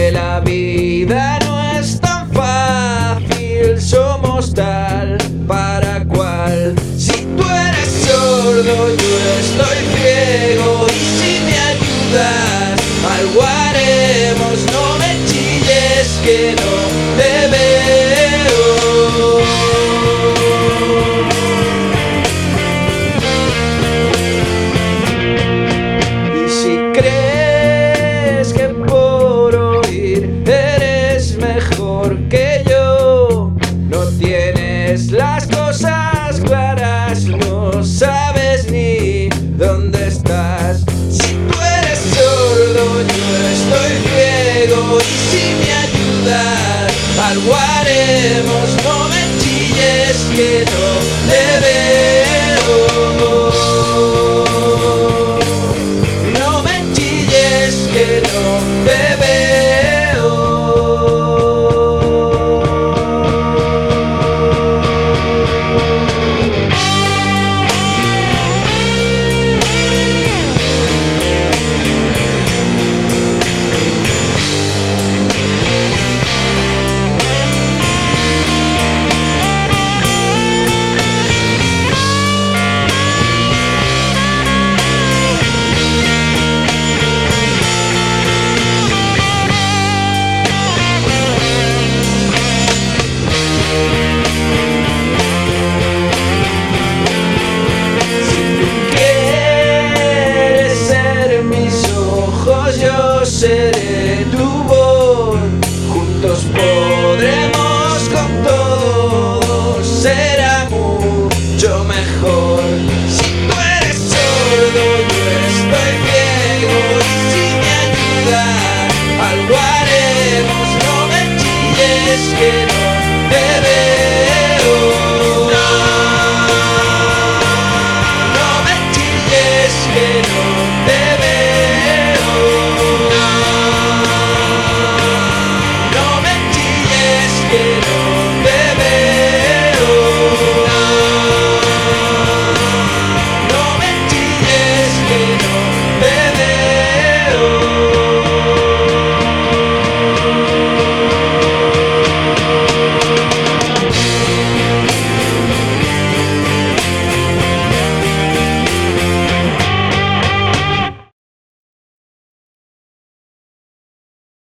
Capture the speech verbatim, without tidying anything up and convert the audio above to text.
que la vida no es tan fácil, somos tal para cual. Si tú eres sordo, yo estoy ciego, y si me ayudas, algo haremos. No me chilles que no te veo. Y si crees que por oír eres mejor que yo, no tienes las cosas claras, no sabes ni dónde estás. Si tú eres sordo, yo estoy ciego, y si me ayudas, algo haremos. No me chilles que no te veo. No me chilles que no te veo. Yo seré tu voz, juntos podremos con todo, será mucho mejor. Si tú eres sordo, yo estoy ciego, y si me ayudas, algo haremos. No me chilles que